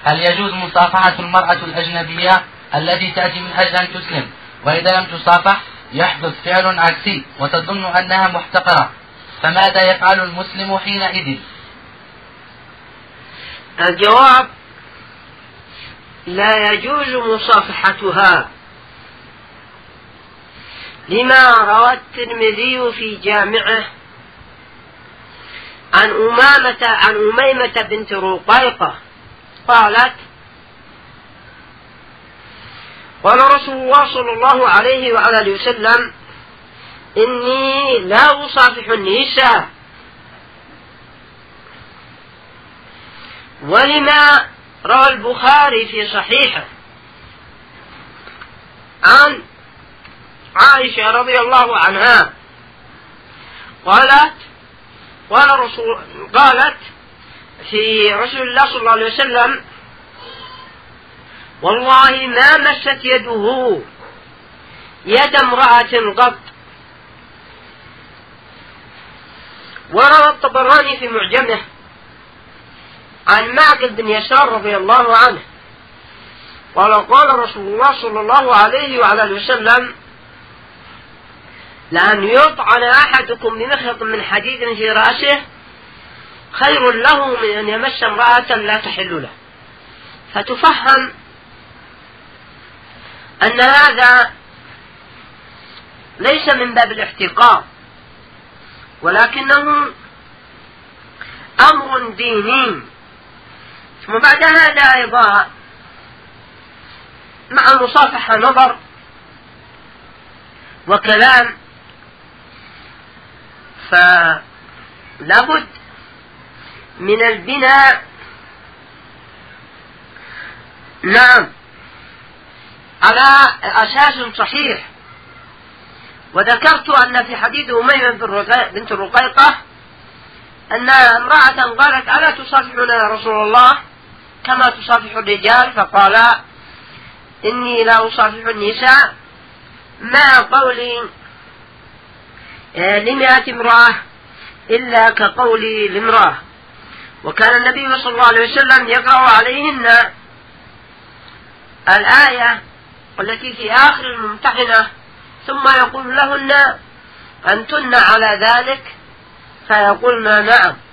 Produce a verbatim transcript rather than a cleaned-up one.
هل يجوز مصافحة المرأة الأجنبية التي تأتي من أجل أن تسلم، وإذا لم تصافح يحدث فعل عكسي وتظن أنها محتقرة، فماذا يفعل المسلم حينئذ؟ الجواب: لا يجوز مصافحتها، لما روى الترمذي في جامعه عن أمامة عن أميمة بنت رقيقة قالت: قال رسول الله صلى الله عليه وعلى وسلم: إني لا أصافح النساء. ولما روى البخاري في صحيحه عن عائشة رضي الله عنها قالت قال رسول قالت في رسول الله صلى الله عليه وسلم: والله ما مست يده يد امرأة قط. وروى الطبراني في معجمه عن معقل بن يسار رضي الله عنه قال: قال رسول الله صلى الله عليه وعلى وسلم: لأن يطعن أحدكم بمخيط من حديد في رأسه خير له من أن يمس امرأة لا تحل له. فتفهم أن هذا ليس من باب الاحتقار، ولكنه أمر ديني. ثم بعد هذا أيضا مع المصافحة نظر وكلام، فلابد من البناء نعم على أساس صحيح. وذكرت أن في حديث أميمة بنت الرقيقة أن امرأة قالت: ألا تصافحنا يا رسول الله كما تصافح الرجال؟ فقال: إني لا أصافح النساء، مع قولي لمئة امرأة إلا كقولي لامرأة. وكان النبي صلى الله عليه وسلم يقرأ عليهن الآية التي في آخر الممتحنة، ثم يقول لهن: أنتن على ذلك؟ فيقولن: نعم.